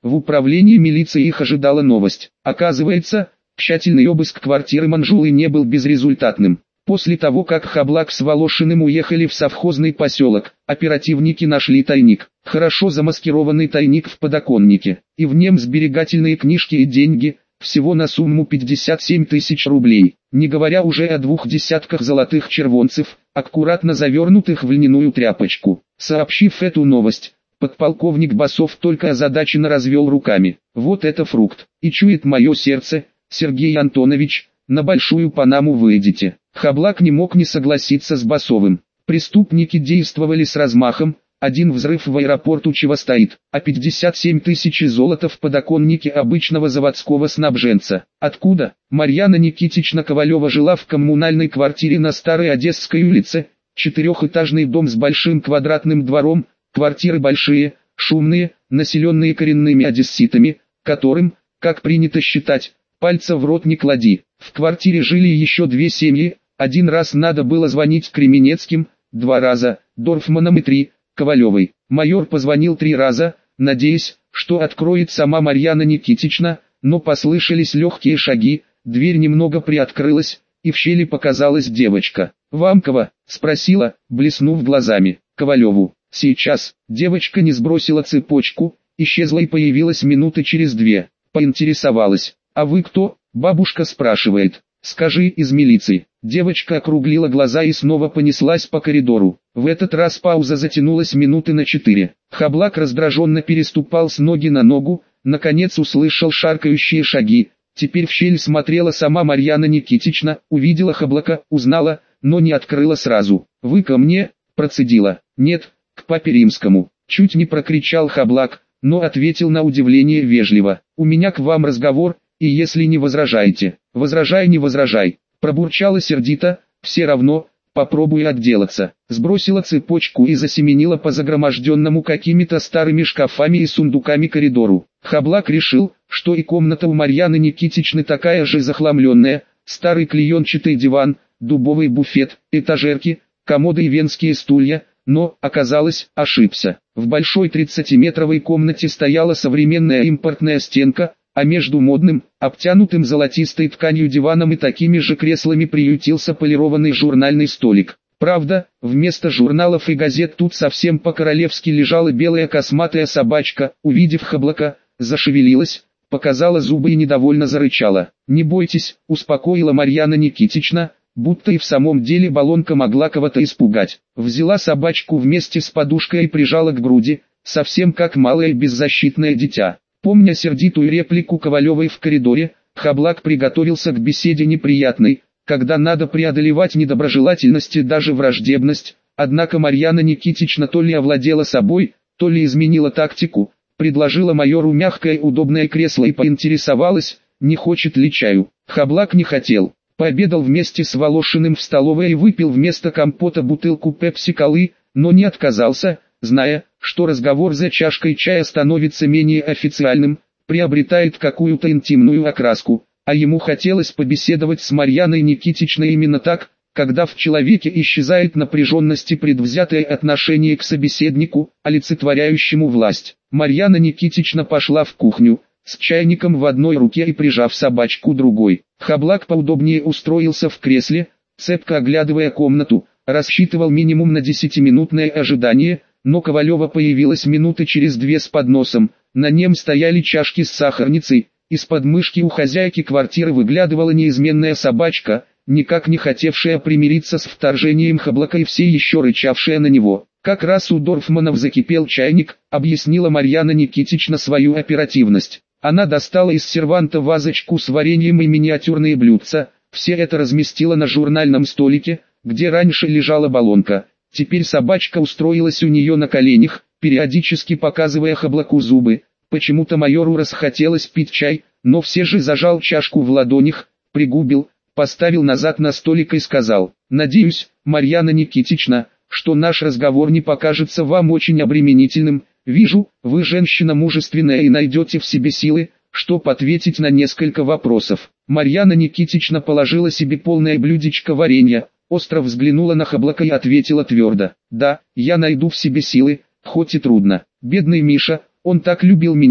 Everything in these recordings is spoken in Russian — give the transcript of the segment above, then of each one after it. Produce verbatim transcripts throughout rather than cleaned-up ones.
В управлении милиции их ожидала новость. Оказывается, тщательный обыск квартиры Манжулы не был безрезультатным. После того, как Хаблак с Волошиным уехали в совхозный поселок, оперативники нашли тайник. Хорошо замаскированный тайник в подоконнике. И в нем сберегательные книжки и деньги, всего на сумму пятьдесят семь тысяч рублей. Не говоря уже о двух десятках золотых червонцев, аккуратно завернутых в льняную тряпочку. Сообщив эту новость, подполковник Басов только озадаченно развел руками. Вот это фрукт. И чует мое сердце, Сергей Антонович, на Большую Панаму вы идете. Хаблак не мог не согласиться с Басовым. Преступники действовали с размахом, один взрыв в аэропорту чего стоит, а пятьдесят семь тысяч золота в подоконнике обычного заводского снабженца. Откуда? Марьяна Никитична Ковалева жила в коммунальной квартире на Старой Одесской улице, четырехэтажный дом с большим квадратным двором, квартиры большие, шумные, населенные коренными одесситами, которым, как принято считать, пальца в рот не клади. В квартире жили еще две семьи, один раз надо было звонить Кременецким, два раза, Дорфманом и три, Ковалевой. Майор позвонил три раза, надеясь, что откроет сама Марьяна Никитична, но послышались легкие шаги, дверь немного приоткрылась, и в щели показалась девочка. «Вамкова?» – спросила, блеснув глазами. «Ковалеву. Сейчас». Девочка не сбросила цепочку, исчезла и появилась минуты через две. Поинтересовалась. «А вы кто?» – бабушка спрашивает. «Скажи, из милиции». Девочка округлила глаза и снова понеслась по коридору. В этот раз пауза затянулась минуты на четыре. Хаблак раздраженно переступал с ноги на ногу, наконец услышал шаркающие шаги. Теперь в щель смотрела сама Марьяна Никитична, увидела Хаблака, узнала, но не открыла сразу. «Вы ко мне?» – процедила. «Нет, к папе Римскому». Чуть не прокричал Хаблак, но ответил на удивление вежливо. «У меня к вам разговор, и если не возражаете». «Возражай, не возражай», пробурчала сердито, «все равно, попробуй отделаться». Сбросила цепочку и засеменила по загроможденному какими-то старыми шкафами и сундуками коридору. Хаблак решил, что и комната у Марьяны Никитичны такая же захламленная, старый клеенчатый диван, дубовый буфет, этажерки, комоды и венские стулья, но, оказалось, ошибся. В большой тридцатиметровой комнате стояла современная импортная стенка, а между модным, обтянутым золотистой тканью диваном и такими же креслами приютился полированный журнальный столик. Правда, вместо журналов и газет тут совсем по-королевски лежала белая косматая собачка, увидев Хаблака, зашевелилась, показала зубы и недовольно зарычала. «Не бойтесь», успокоила Марьяна Никитична, будто и в самом деле баллонка могла кого-то испугать. Взяла собачку вместе с подушкой и прижала к груди, совсем как малое беззащитное дитя. Помня сердитую реплику Ковалевой в коридоре, Хаблак приготовился к беседе неприятной, когда надо преодолевать недоброжелательность и даже враждебность, однако Марьяна Никитична то ли овладела собой, то ли изменила тактику, предложила майору мягкое удобное кресло и поинтересовалась, не хочет ли чаю. Хаблак не хотел, пообедал вместе с Волошиным в столовой и выпил вместо компота бутылку пепси-колы, но не отказался, зная, что разговор за чашкой чая становится менее официальным, приобретает какую-то интимную окраску, а ему хотелось побеседовать с Марьяной Никитичной именно так, когда в человеке исчезает напряженность и предвзятое отношение к собеседнику, олицетворяющему власть. Марьяна Никитична пошла в кухню, с чайником в одной руке и прижав собачку другой. Хаблак поудобнее устроился в кресле, цепко оглядывая комнату, рассчитывал минимум на десятиминутное ожидание, но Ковалева появилась минуты через две с подносом, на нем стояли чашки с сахарницей, из-под мышки у хозяйки квартиры выглядывала неизменная собачка, никак не хотевшая примириться с вторжением Хаблака и все еще рычавшая на него. Как раз у Дорфманов закипел чайник, объяснила Марьяна Никитична свою оперативность. Она достала из серванта вазочку с вареньем и миниатюрные блюдца, все это разместила на журнальном столике, где раньше лежала баллонка. Теперь собачка устроилась у нее на коленях, периодически показывая Хаблаку зубы. Почему-то майору расхотелось пить чай, но все же зажал чашку в ладонях, пригубил, поставил назад на столик и сказал: «Надеюсь, Марьяна Никитична, что наш разговор не покажется вам очень обременительным. Вижу, вы женщина мужественная и найдете в себе силы, чтобы ответить на несколько вопросов». Марьяна Никитична положила себе полное блюдечко варенья, остро взглянула на Хаблака и ответила твердо: «Да, я найду в себе силы, хоть и трудно. Бедный Миша, он так любил меня,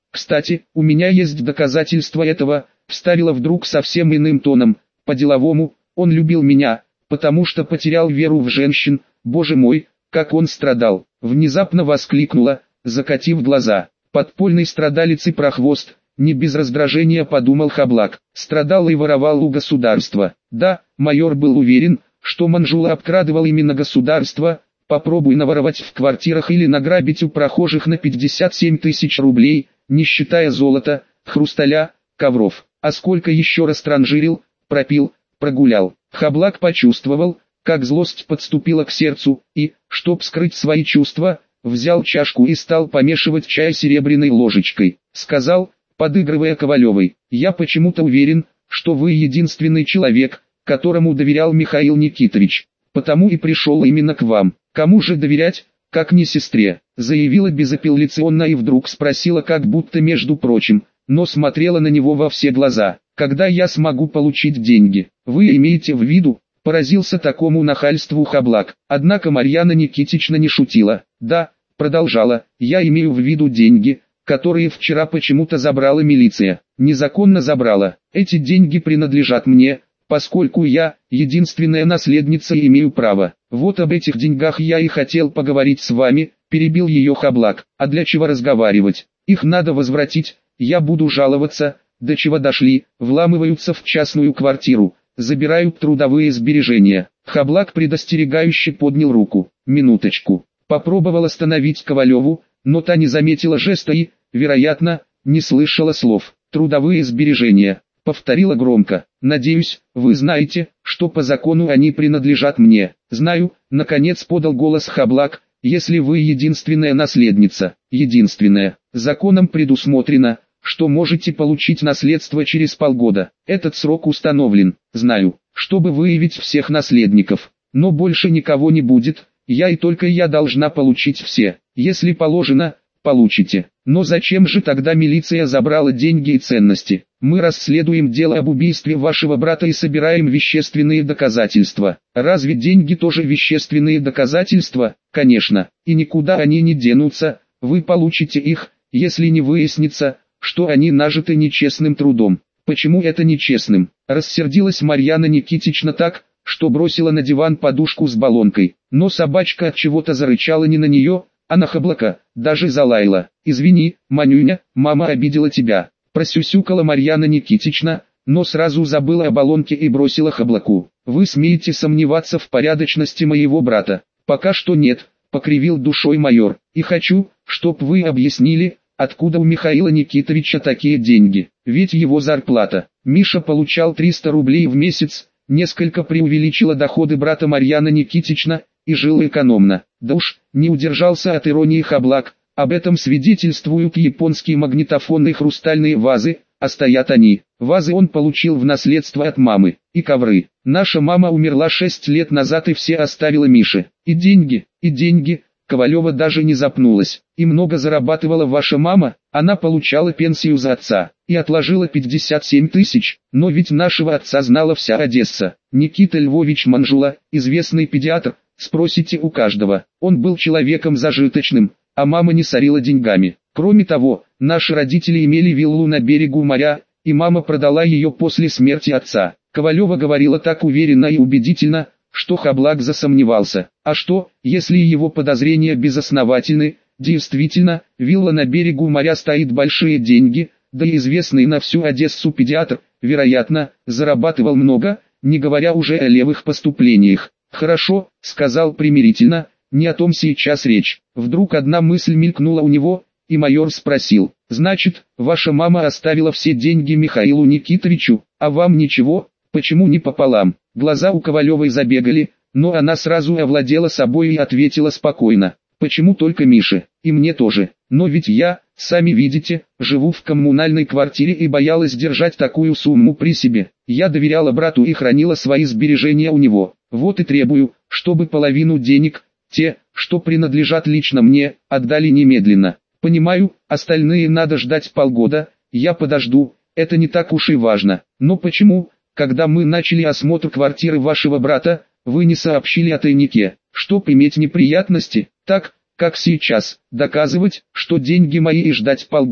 Кстати, у меня есть доказательства этого, вставила вдруг совсем иным тоном, по-деловому. Он любил меня, потому что потерял веру в женщин. Боже мой, как он страдал! Внезапно воскликнула, закатив глаза. Подпольный страдалец и прохвост, не без раздражения подумал Хаблак. Страдал и воровал у государства. Да, майор был уверен, что Манжула обкрадывал именно государство. Попробуй наворовать в квартирах или награбить у прохожих на пятьдесят семь тысяч рублей, не считая золота, хрусталя, ковров. А сколько еще раз транжирил, пропил, прогулял. Хаблак почувствовал, как злость подступила к сердцу, и, чтоб скрыть свои чувства, взял чашку и стал помешивать чай серебряной ложечкой. Сказал, подыгрывая Ковалевой: «Я почему-то уверен, что вы единственный человек, которому доверял Михаил Никитович. Потому и пришел именно к вам. Кому же доверять, как не сестре?» Заявила безапелляционно и вдруг спросила, как будто между прочим, но смотрела на него во все глаза: «Когда я смогу получить деньги? Вы имеете в виду?» Поразился такому нахальству Хаблак. Однако Марьяна Никитична не шутила. «Да», продолжала, «я имею в виду деньги, которые вчера почему-то забрала милиция. Незаконно забрала. Эти деньги принадлежат мне, поскольку я, единственная наследница, и имею право. Вот об этих деньгах я и хотел поговорить с вами», перебил ее Хаблак. «А для чего разговаривать? Их надо возвратить, я буду жаловаться». До чего дошли, вламываются в частную квартиру, забирают трудовые сбережения. Хаблак предостерегающе поднял руку. «Минуточку». Попробовал остановить Ковалеву, но та не заметила жеста и, вероятно, не слышала слов. «Трудовые сбережения», повторила громко. «Надеюсь, вы знаете, что по закону они принадлежат мне». «Знаю», наконец подал голос Хаблак, «если вы единственная наследница». «Единственная. Законом предусмотрено, что можете получить наследство через полгода. Этот срок установлен, знаю, чтобы выявить всех наследников. Но больше никого не будет, я и только я должна получить все. Если положено, получите. Но зачем же тогда милиция забрала деньги и ценности? Мы расследуем дело об убийстве вашего брата и собираем вещественные доказательства. Разве деньги тоже вещественные доказательства? Конечно. И никуда они не денутся, вы получите их, если не выяснится, что они нажиты нечестным трудом». «Почему это нечестным?» Рассердилась Марьяна Никитична так, что бросила на диван подушку с баллонкой. Но собачка от чего-то зарычала не на нее, а на Хаблака, даже залаяла. «Извини, Манюня, мама обидела тебя», просюсюкала Марьяна Никитична, но сразу забыла о баллонке и бросила Хаблаку: «Вы смеете сомневаться в порядочности моего брата?» «Пока что нет», покривил душой майор, «и хочу, чтоб вы объяснили, откуда у Михаила Никитовича такие деньги, ведь его зарплата». Миша получал триста рублей в месяц, несколько преувеличила доходы брата Марьяна Никитична, и жил экономно. Да уж, не удержался от иронии Хаблак, об этом свидетельствуют японские магнитофонные хрустальные вазы, а стоят они. Вазы он получил в наследство от мамы, и ковры. Наша мама умерла шесть лет назад и все оставила Мише. И деньги, и деньги. Ковалева даже не запнулась. «И много зарабатывала ваша мама?» «Она получала пенсию за отца, и отложила пятьдесят семь тысяч, но ведь нашего отца знала вся Одесса. Никита Львович Манжула, известный педиатр, спросите у каждого. Он был человеком зажиточным, а мама не сорила деньгами. Кроме того, наши родители имели виллу на берегу моря, и мама продала ее после смерти отца». Ковалева говорила так уверенно и убедительно, что Хаблак засомневался. А что, если его подозрения безосновательны? Действительно, вилла на берегу моря стоит большие деньги, да и известный на всю Одессу педиатр, вероятно, зарабатывал много, не говоря уже о левых поступлениях. «Хорошо», — сказал примирительно, — «не о том сейчас речь». Вдруг одна мысль мелькнула у него, и майор спросил: «Значит, ваша мама оставила все деньги Михаилу Никитовичу, а вам ничего? Почему не пополам?» Глаза у Ковалевой забегали, но она сразу овладела собой и ответила спокойно: «Почему только Мише? И мне тоже. Но ведь я, сами видите, живу в коммунальной квартире и боялась держать такую сумму при себе. Я доверяла брату и хранила свои сбережения у него. Вот и требую, чтобы половину денег, те, что принадлежат лично мне, отдали немедленно. Понимаю, остальные надо ждать полгода, я подожду, это не так уж и важно. Но почему, когда мы начали осмотр квартиры вашего брата, вы не сообщили о тайнике, чтоб иметь неприятности, так, как сейчас, доказывать, что деньги мои и ждать полгода?»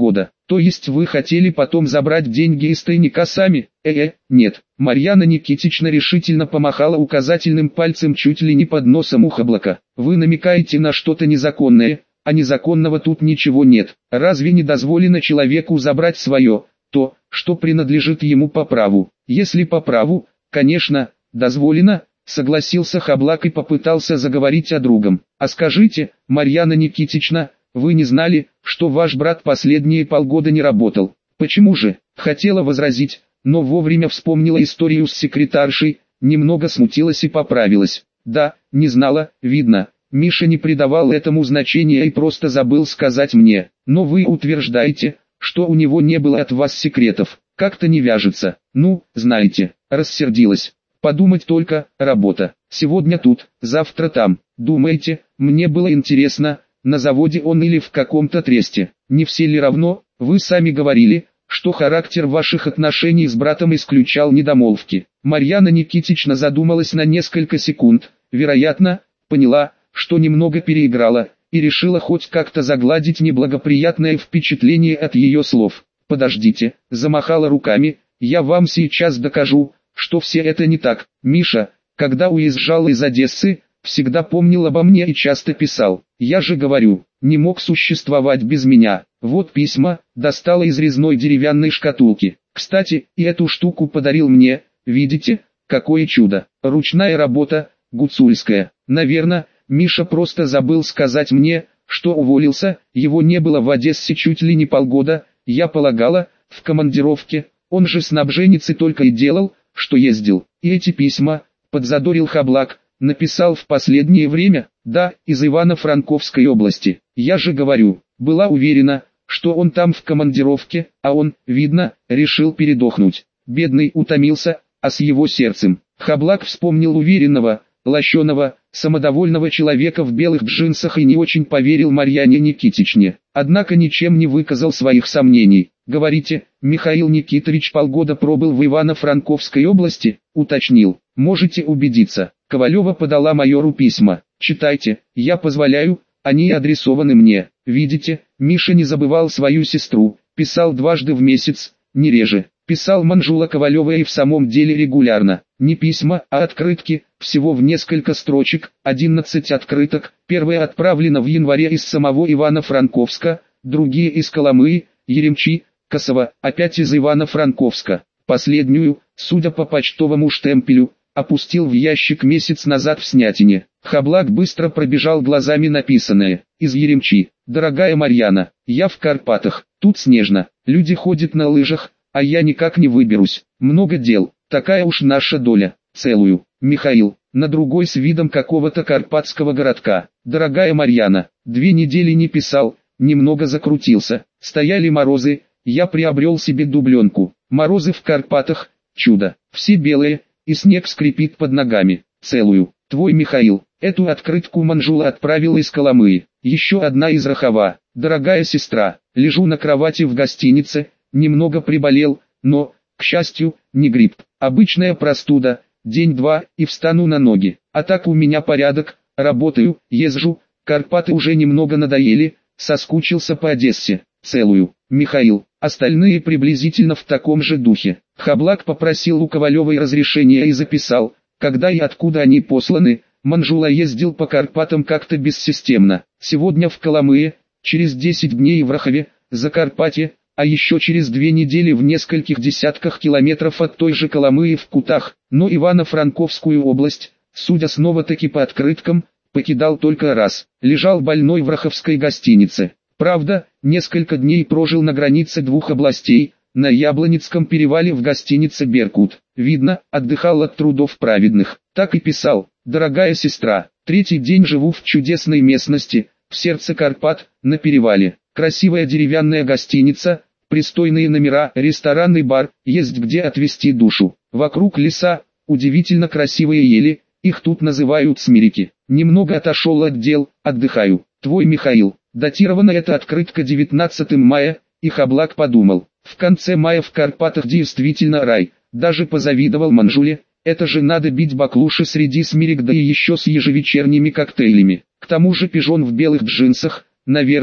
То есть вы хотели потом забрать деньги из тайника сами? Э-э, нет. Марьяна Никитична решительно помахала указательным пальцем чуть ли не под носом у Хаблака. Вы намекаете на что-то незаконное, а незаконного тут ничего нет. Разве не дозволено человеку забрать свое, то, что принадлежит ему по праву? Если по праву, конечно, дозволено, согласился Хаблак и попытался заговорить о другом. А скажите, Марьяна Никитична, вы не знали, что ваш брат последние полгода не работал? Почему же? Хотела возразить, но вовремя вспомнила историю с секретаршей, немного смутилась и поправилась. Да, не знала, видно. Миша не придавал этому значения и просто забыл сказать мне. Но вы утверждаете, что у него не было от вас секретов. Как-то не вяжется. Ну, знаете, рассердилась. Подумать только, работа. Сегодня тут, завтра там. Думаете, мне было интересно, на заводе он или в каком-то тресте? Не все ли равно? Вы сами говорили, что характер ваших отношений с братом исключал недомолвки. Марьяна Никитична задумалась на несколько секунд, вероятно, поняла, что немного переиграла, и решила хоть как-то загладить неблагоприятное впечатление от ее слов. «Подождите», — замахала руками, — «я вам сейчас докажу, что все это не так. Миша, когда уезжал из Одессы, всегда помнил обо мне и часто писал. Я же говорю, не мог существовать без меня. Вот письма, достала из резной деревянной шкатулки. Кстати, и эту штуку подарил мне, видите, какое чудо. Ручная работа, гуцульская. Наверное, Миша просто забыл сказать мне, что уволился, его не было в Одессе чуть ли не полгода, я полагала, в командировке, он же снабженец и только и делал, что ездил. И эти письма, подзадорил Хаблак, написал в последнее время, да, из Ивано-Франковской области. Я же говорю, была уверена, что он там в командировке, а он, видно, решил передохнуть. Бедный утомился, а с его сердцем. Хаблак вспомнил уверенного, лощеного, самодовольного человека в белых джинсах и не очень поверил Марьяне Никитичне. Однако ничем не выказал своих сомнений. «Говорите, Михаил Никитович полгода пробыл в Ивано-Франковской области?» — уточнил. «Можете убедиться. Ковалева подала майору письма. Читайте, я позволяю, они адресованы мне. Видите, Миша не забывал свою сестру, писал дважды в месяц, не реже. Писал Манжула Ковалева и в самом деле регулярно. Не письма, а открытки, всего в несколько строчек, одиннадцать открыток. Первая отправлена в январе из самого Ивано-Франковска, другие из Коломыи, Еремчи, Косово, опять из Ивано-Франковска. Последнюю, судя по почтовому штемпелю, опустил в ящик месяц назад в Снятине. Хаблак быстро пробежал глазами написанное. Из Еремчи. «Дорогая Марьяна, я в Карпатах, тут снежно, люди ходят на лыжах, а я никак не выберусь. Много дел, такая уж наша доля. Целую. Михаил». На другой с видом какого-то карпатского городка. «Дорогая Марьяна, две недели не писал, немного закрутился. Стояли морозы, я приобрел себе дубленку. Морозы в Карпатах, чудо. Все белые, и снег скрипит под ногами. Целую. Твой Михаил». Эту открытку Манжула отправил из Коломыи. Еще одна из Рахова. «Дорогая сестра, лежу на кровати в гостинице, немного приболел, но, к счастью, не грипп. Обычная простуда, день-два и встану на ноги. А так у меня порядок, работаю, езжу, Карпаты уже немного надоели, соскучился по Одессе. Целую. Михаил». Остальные приблизительно в таком же духе. Хаблак попросил у Ковалевой разрешения и записал, когда и откуда они посланы. Манжула ездил по Карпатам как-то бессистемно. Сегодня в Коломые, через десять дней в Рахове, Закарпатье, а еще через две недели в нескольких десятках километров от той же Коломыи в Кутах. Но Ивано-Франковскую область, судя снова-таки по открыткам, покидал только раз. Лежал больной в раховской гостинице. Правда, несколько дней прожил на границе двух областей, на Яблоницком перевале в гостинице «Беркут». Видно, отдыхал от трудов праведных. Так и писал: «Дорогая сестра, третий день живу в чудесной местности, в сердце Карпат, на перевале. Красивая деревянная гостиница, пристойные номера, ресторанный бар, есть где отвести душу. Вокруг леса, удивительно красивые ели, их тут называют смирики. Немного отошел от дел, отдыхаю. Твой Михаил». Датирована эта открытка девятнадцатого мая, и Хаблак подумал: в конце мая в Карпатах действительно рай, даже позавидовал Манжуле. Это же надо бить баклуши среди смирик, да и еще с ежевечерними коктейлями. К тому же пижон в белых джинсах, наверное,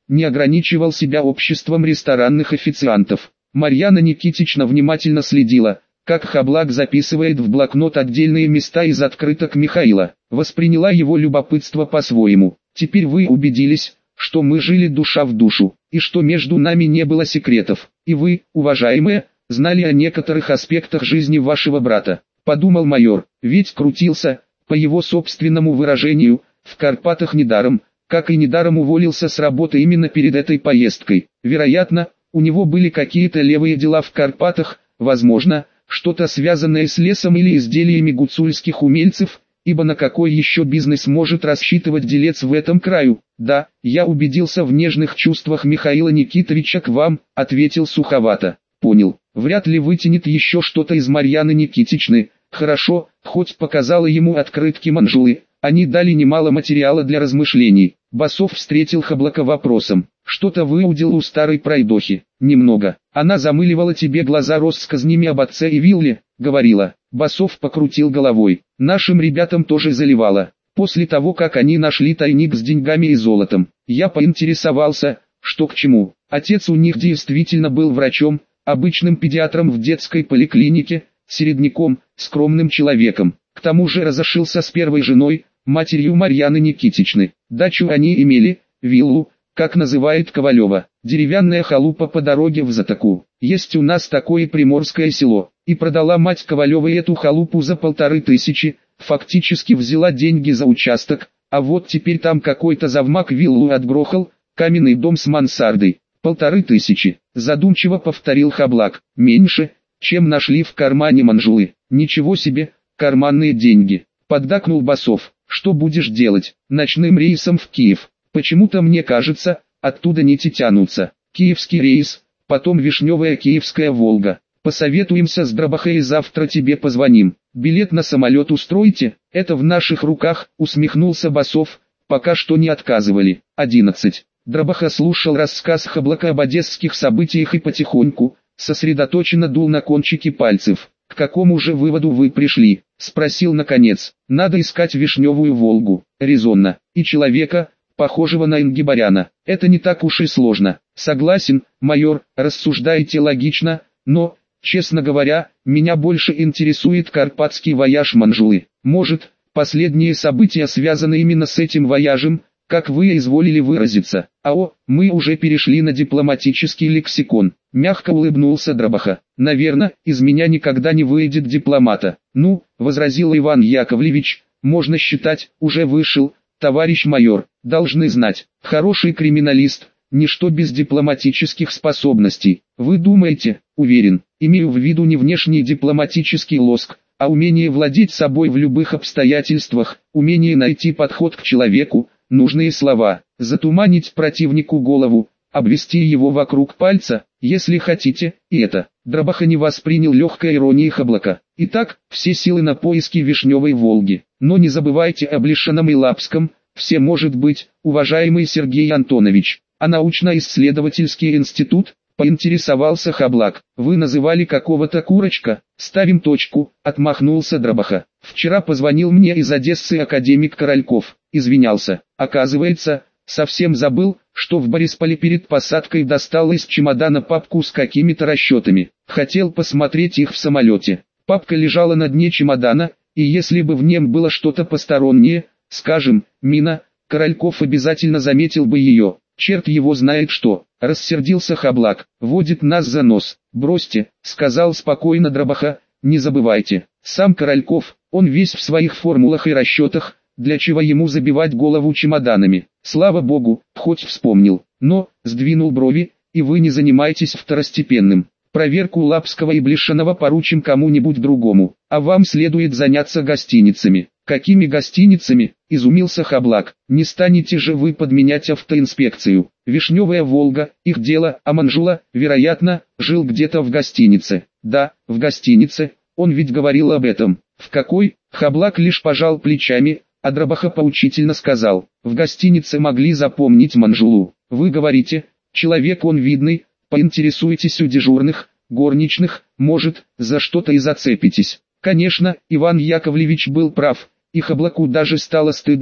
не ограничивал себя обществом ресторанных официантов. Марьяна Никитична внимательно следила, как Хаблак записывает в блокнот отдельные места из открыток Михаила. Восприняла его любопытство по-своему. «Теперь вы убедились, что мы жили душа в душу, и что между нами не было секретов, и вы, уважаемые, знали о некоторых аспектах жизни вашего брата», — подумал майор, ведь крутился, по его собственному выражению, в Карпатах недаром, как и недаром уволился с работы именно перед этой поездкой. Вероятно, у него были какие-то левые дела в Карпатах, возможно, что-то связанное с лесом или изделиями гуцульских умельцев, ибо на какой еще бизнес может рассчитывать делец в этом краю? «Да, я убедился в нежных чувствах Михаила Никитовича к вам», — ответил суховато. «Понял, вряд ли вытянет еще что-то из Марьяны Никитичны. Хорошо, хоть показала ему открытки Манжулы, они дали немало материала для размышлений». Басов встретил Хаблака вопросом. «Что-то выудил у старой пройдохи?» «Немного. Она замыливала тебе глаза россказнями об отце и вилле», — говорила. Басов покрутил головой. «Нашим ребятам тоже заливала. После того, как они нашли тайник с деньгами и золотом, я поинтересовался, что к чему. Отец у них действительно был врачом, обычным педиатром в детской поликлинике, середняком, скромным человеком. К тому же разошился с первой женой, матерью Марьяны Никитичны. Дачу они имели, виллу, как называет Ковалева, деревянная халупа по дороге в Затоку. Есть у нас такое приморское село. И продала мать Ковалевой эту халупу за полторы тысячи, фактически взяла деньги за участок, а вот теперь там какой-то завмак виллу отгрохал, каменный дом с мансардой. Полторы тысячи, задумчиво повторил Хаблак. Меньше, чем нашли в кармане Манжулы. Ничего себе, карманные деньги. Поддакнул Басов. Что будешь делать? Ночным рейсом в Киев. Почему-то мне кажется, оттуда нити тянутся. Киевский рейс, потом Вишневая Киевская Волга. Посоветуемся с Дробахой и завтра тебе позвоним. Билет на самолет устройте, это в наших руках, усмехнулся Басов, пока что не отказывали. одиннадцать. Дробаха слушал рассказ Хаблака об одесских событиях и потихоньку, сосредоточенно дул на кончики пальцев. «К какому же выводу вы пришли?» — спросил наконец. «Надо искать Вишневую Волгу, резонно, и человека, похожего на Ингибаряна. Это не так уж и сложно. Согласен, майор, рассуждаете логично, но, честно говоря, меня больше интересует карпатский вояж Манжулы. Может, последние события связаны именно с этим вояжем, как вы изволили выразиться. Ао, мы уже перешли на дипломатический лексикон». Мягко улыбнулся Дробаха. «Наверно, из меня никогда не выйдет дипломата». «Ну, — возразил Иван Яковлевич, — можно считать, уже вышел, товарищ майор. Должны знать, хороший криминалист, ничто без дипломатических способностей. Вы думаете?» «Уверен, имею в виду не внешний дипломатический лоск, а умение владеть собой в любых обстоятельствах, умение найти подход к человеку, нужные слова, затуманить противнику голову, обвести его вокруг пальца, если хотите, и это». Дробаха не воспринял легкой иронии Хаблака. «Итак, все силы на поиски Вишневой Волги. Но не забывайте о Блешином и Лапском, все может быть, уважаемый Сергей Антонович. А научно-исследовательский институт?» — поинтересовался Хаблак. «Вы называли какого-то Курочка?» «Ставим точку», — отмахнулся Дробаха. «Вчера позвонил мне из Одессы академик Корольков, извинялся. Оказывается, совсем забыл, что в Борисполе перед посадкой достал из чемодана папку с какими-то расчетами. Хотел посмотреть их в самолете. Папка лежала на дне чемодана, и если бы в нем было что-то постороннее, скажем, мина, Корольков обязательно заметил бы ее. Черт его знает что». Рассердился Хаблак. «Водит нас за нос». «Бросьте», — сказал спокойно Дробаха, — «не забывайте. Сам Корольков, он весь в своих формулах и расчетах, для чего ему забивать голову чемоданами. Слава богу, хоть вспомнил. Но, сдвинул брови, и вы не занимаетесь второстепенным. Проверку Лапского и Блешиного поручим кому-нибудь другому, а вам следует заняться гостиницами». «Какими гостиницами?» — изумился Хаблак. «Не станете же вы подменять автоинспекцию. Вишневая Волга, их дело, а Манжула, вероятно, жил где-то в гостинице». «Да, в гостинице, он ведь говорил об этом». «В какой?» — Хаблак лишь пожал плечами, а Дробаха поучительно сказал. «В гостинице могли запомнить Манжулу. Вы говорите, человек он видный, поинтересуйтесь у дежурных, горничных, может, за что-то и зацепитесь». Конечно, Иван Яковлевич был прав. И Хаблаку даже стало стыдно,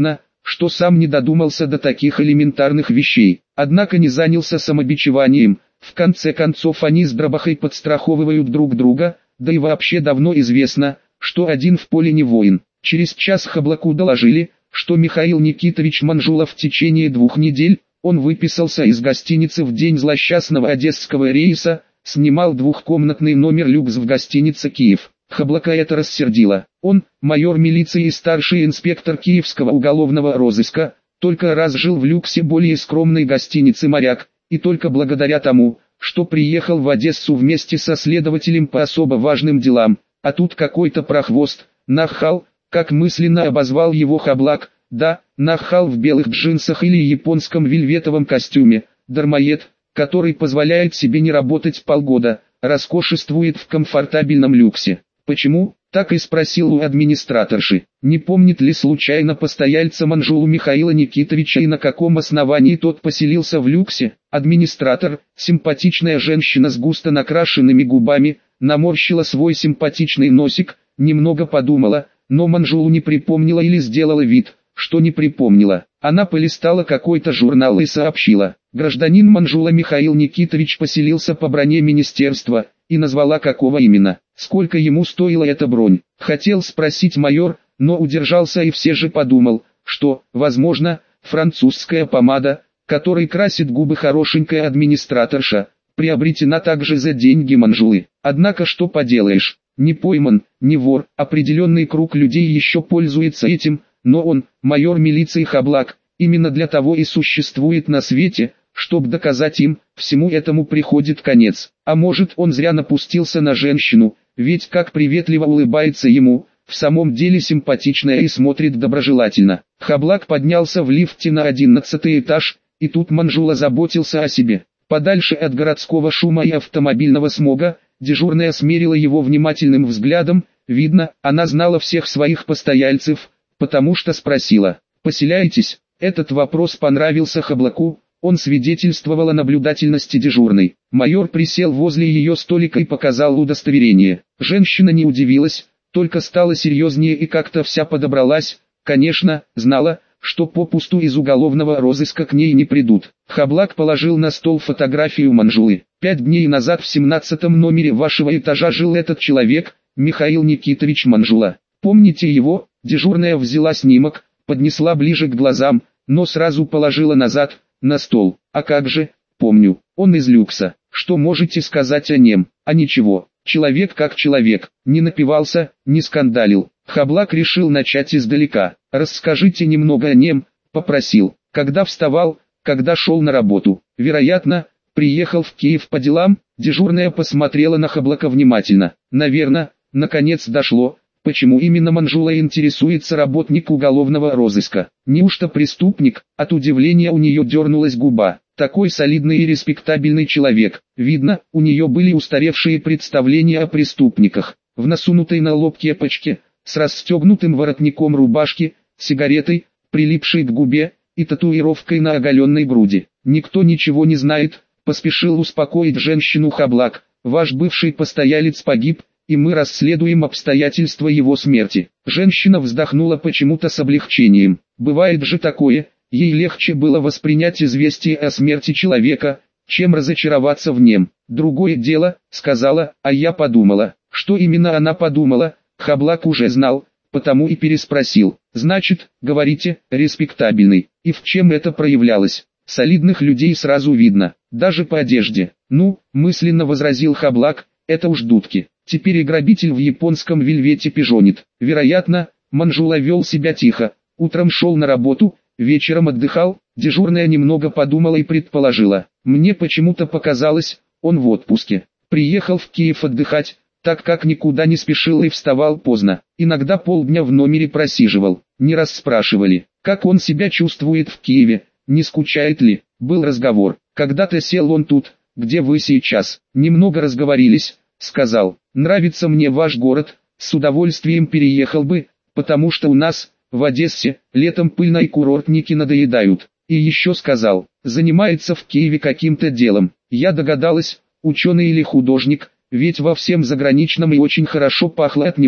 что сам не додумался до таких элементарных вещей, однако не занялся самобичеванием. В конце концов они с Дробахой подстраховывают друг друга, да и вообще давно известно, что один в поле не воин. Через час Хаблаку доложили, что Михаил Никитович Манжула в течение двух недель, он выписался из гостиницы в день злосчастного одесского рейса, снимал двухкомнатный номер люкс в гостинице «Киев». Хаблака это рассердило. Он, майор милиции и старший инспектор Киевского уголовного розыска, только раз жил в люксе более скромной гостиницы «Моряк», и только благодаря тому, что приехал в Одессу вместе со следователем по особо важным делам, а тут какой-то прохвост, нахал, как мысленно обозвал его Хаблак, да, нахал в белых джинсах или японском вельветовом костюме, дармоед, который позволяет себе не работать полгода, роскошествует в комфортабельном люксе. Почему? Так и спросил у администраторши. Не помнит ли случайно постояльца Манжулу Михаила Никитовича и на каком основании тот поселился в люксе? Администратор, симпатичная женщина с густо накрашенными губами, наморщила свой симпатичный носик, немного подумала, но Манжулу не припомнила или сделала вид, что не припомнила. Она полистала какой-то журнал и сообщила: гражданин Манжула Михаил Никитович поселился по броне министерства, и назвала какого именно. Сколько ему стоила эта бронь? Хотел спросить майор, но удержался и все же подумал, что, возможно, французская помада, которой красит губы хорошенькая администраторша, приобретена также за деньги Манжулы. Однако что поделаешь, не пойман, не вор, определенный круг людей еще пользуется этим, но он, майор милиции Хаблак, именно для того и существует на свете, чтобы доказать им, всему этому приходит конец. А может, он зря напустился на женщину, ведь как приветливо улыбается ему, в самом деле симпатичная и смотрит доброжелательно. Хаблак поднялся в лифте на одиннадцатый этаж, и тут Манжула заботился о себе. Подальше от городского шума и автомобильного смога, дежурная смерила его внимательным взглядом, видно, она знала всех своих постояльцев, потому что спросила: «Поселяетесь?» Этот вопрос понравился Хаблаку. Он свидетельствовал о наблюдательности дежурной. Майор присел возле ее столика и показал удостоверение. Женщина не удивилась, только стала серьезнее и как-то вся подобралась. Конечно, знала, что попусту из уголовного розыска к ней не придут. Хаблак положил на стол фотографию Манжулы. Пять дней назад в семнадцатом номере вашего этажа жил этот человек, Михаил Никитович Манжула. Помните его? Дежурная взяла снимок, поднесла ближе к глазам, но сразу положила назад, на стол. А как же, помню, он из люкса. Что можете сказать о нем? А ничего, человек как человек, не напивался, не скандалил. Хаблак решил начать издалека. Расскажите немного о нем, попросил. Когда вставал, когда шел на работу. Вероятно, приехал в Киев по делам. Дежурная посмотрела на Хаблака внимательно. Наверное, наконец дошло, почему именно Манжула интересуется работник уголовного розыска. Неужто преступник? От удивления у нее дернулась губа. Такой солидный и респектабельный человек. Видно, у нее были устаревшие представления о преступниках. В насунутой на лоб кепочке, с расстегнутым воротником рубашки, сигаретой, прилипшей к губе, и татуировкой на оголенной груди. Никто ничего не знает, поспешил успокоить женщину Хаблак. Ваш бывший постоялец погиб, и мы расследуем обстоятельства его смерти. Женщина вздохнула почему-то с облегчением. Бывает же такое, ей легче было воспринять известие о смерти человека, чем разочароваться в нем. Другое дело, сказала, а я подумала. Что именно она подумала, Хаблак уже знал, потому и переспросил. Значит, говорите, респектабельный. И в чем это проявлялось? Солидных людей сразу видно, даже по одежде. Ну, мысленно возразил Хаблак, это уж дудки. Теперь и грабитель в японском вельвете пижонит. Вероятно, Манжула вел себя тихо. Утром шел на работу, вечером отдыхал. Дежурная немного подумала и предположила. Мне почему-то показалось, он в отпуске. Приехал в Киев отдыхать, так как никуда не спешил и вставал поздно. Иногда полдня в номере просиживал. Не раз спрашивали, как он себя чувствует в Киеве, не скучает ли. Был разговор. Когда-то сел он тут, где вы сейчас. Немного разговорились. Сказал, нравится мне ваш город, с удовольствием переехал бы, потому что у нас, в Одессе, летом пыльно и курортники надоедают. И еще сказал, занимается в Киеве каким-то делом. Я догадалась, ученый или художник, ведь во всем заграничном и очень хорошо пахло от него.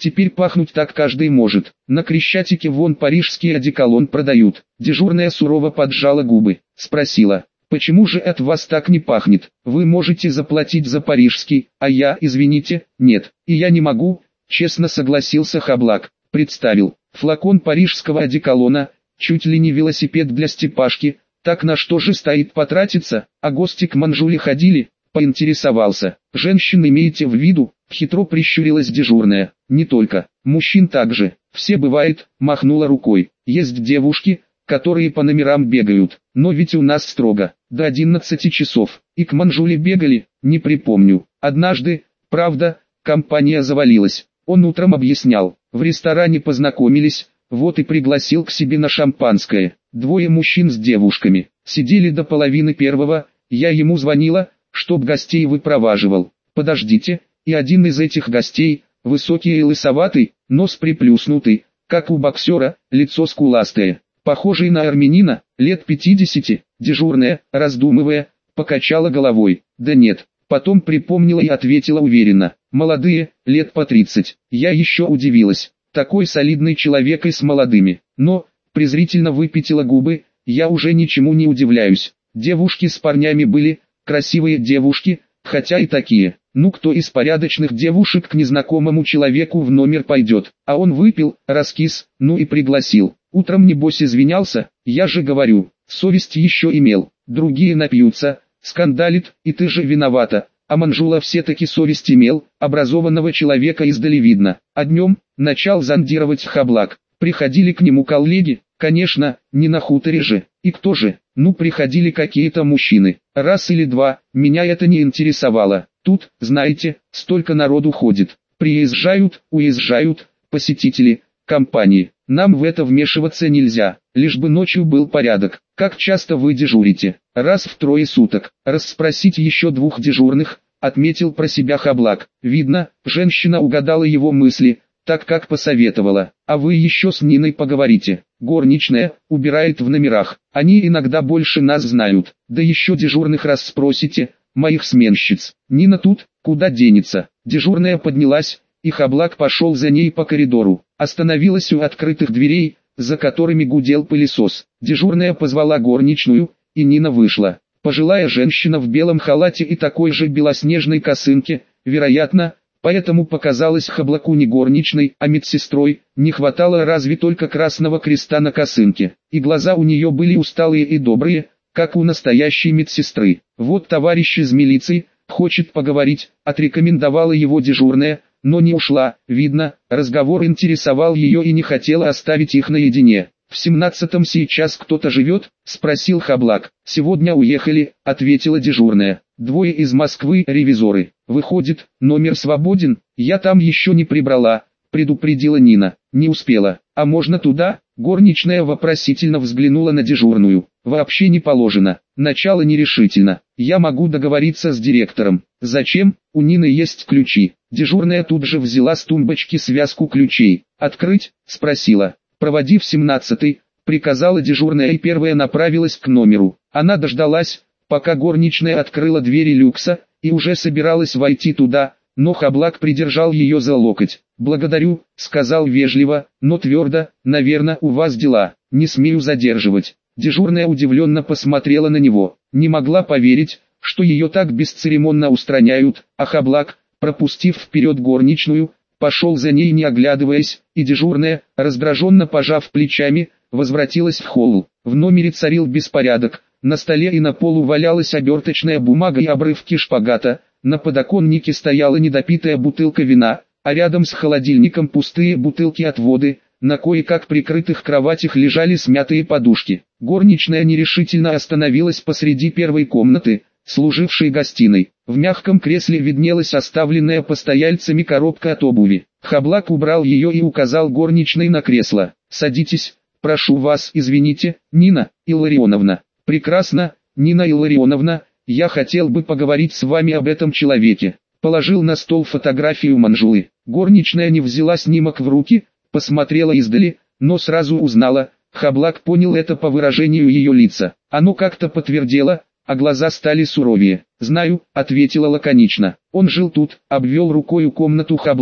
Теперь пахнуть так каждый может. На Крещатике вон парижский одеколон продают. Дежурная сурово поджала губы, спросила: почему же от вас так не пахнет? Вы можете заплатить за парижский, а я, извините, нет. И я не могу, честно согласился Хаблак. Представил флакон парижского одеколона, чуть ли не велосипед для Степашки. Так на что же стоит потратиться? А гости к Манжуле ходили? Поинтересовался. Женщин имеете в виду? Хитро прищурилась дежурная. Не только, мужчин также. Все бывает, махнула рукой. Есть девушки, которые по номерам бегают, но ведь у нас строго, до одиннадцати часов. И к Манжуле бегали, не припомню. Однажды, правда, компания завалилась. Он утром объяснял, в ресторане познакомились, вот и пригласил к себе на шампанское. Двое мужчин с девушками, сидели до половины первого, я ему звонила, чтоб гостей выпроваживал. Подождите, и один из этих гостей, высокий и лысоватый, нос приплюснутый, как у боксера, лицо скуластое, похожий на армянина, лет пятидесяти, дежурная, раздумывая, покачала головой. Да нет, потом припомнила и ответила уверенно, молодые, лет по тридцать. Я еще удивилась, такой солидный человек и с молодыми, но, презрительно выпятила губы, я уже ничему не удивляюсь. Девушки с парнями были, красивые девушки, хотя и такие. Ну кто из порядочных девушек к незнакомому человеку в номер пойдет? А он выпил, раскис, ну и пригласил. Утром небось извинялся, я же говорю, совесть еще имел. Другие напьются, скандалит, и ты же виновата. А Манжула все-таки совесть имел, образованного человека издали видно. А днем, начал зондировать Хаблак. Приходили к нему коллеги, конечно, не на хуторе же. И кто же? Ну приходили какие-то мужчины. Раз или два, меня это не интересовало. Тут, знаете, столько народу ходит. Приезжают, уезжают, посетители, компании. Нам в это вмешиваться нельзя, лишь бы ночью был порядок. Как часто вы дежурите? Раз в трое суток. Расспросить еще двух дежурных, отметил про себя Хаблак. Видно, женщина угадала его мысли, так как посоветовала. А вы еще с Ниной поговорите. Горничная, убирает в номерах. Они иногда больше нас знают. Да еще дежурных расспросите, моих сменщиц. Нина тут, куда денется? Дежурная поднялась, и Хаблак пошел за ней по коридору. Остановилась у открытых дверей, за которыми гудел пылесос. Дежурная позвала горничную, и Нина вышла. Пожилая женщина в белом халате и такой же белоснежной косынке, вероятно, поэтому показалась Хаблаку не горничной, а медсестрой. Не хватало разве только красного креста на косынке. И глаза у нее были усталые и добрые, как у настоящей медсестры. Вот товарищ из милиции, хочет поговорить, отрекомендовала его дежурная, но не ушла, видно, разговор интересовал ее и не хотела оставить их наедине. «В семнадцатом сейчас кто-то живет?» – спросил Хаблак. «Сегодня уехали», – ответила дежурная. «Двое из Москвы, ревизоры. Выходит, номер свободен, я там еще не прибрала», – предупредила Нина. «Не успела. А можно туда?» Горничная вопросительно взглянула на дежурную. «Вообще не положено. Начало нерешительно. Я могу договориться с директором». «Зачем? У Нины есть ключи». Дежурная тут же взяла с тумбочки связку ключей. «Открыть?» – спросила. «Проводи в семнадцатый», – приказала дежурная и первая направилась к номеру. Она дождалась, пока горничная открыла двери люкса, и уже собиралась войти туда, но Хаблак придержал ее за локоть. «Благодарю», – сказал вежливо, но твердо, «наверное, у вас дела, не смею задерживать». Дежурная удивленно посмотрела на него, не могла поверить, что ее так бесцеремонно устраняют, а Хаблак, пропустив вперед горничную, пошел за ней не оглядываясь, и дежурная, раздраженно пожав плечами, возвратилась в холл. В номере царил беспорядок, на столе и на полу валялась оберточная бумага и обрывки шпагата, на подоконнике стояла недопитая бутылка вина, а рядом с холодильником пустые бутылки от воды, на кое-как прикрытых кроватях лежали смятые подушки. Горничная нерешительно остановилась посреди первой комнаты, служившей гостиной. В мягком кресле виднелась оставленная постояльцами коробка от обуви. Хаблак убрал ее и указал горничной на кресло. «Садитесь, прошу вас, извините, Нина Илларионовна». «Прекрасно, Нина Илларионовна, я хотел бы поговорить с вами об этом человеке». Положил на стол фотографию Манжулы. Горничная не взяла снимок в руки, посмотрела издали, но сразу узнала. Хаблак понял это по выражению ее лица. Оно как-то подтвердело, а глаза стали суровее. «Знаю», — ответила лаконично. «Он жил тут», — обвел рукою комнату Хаблак.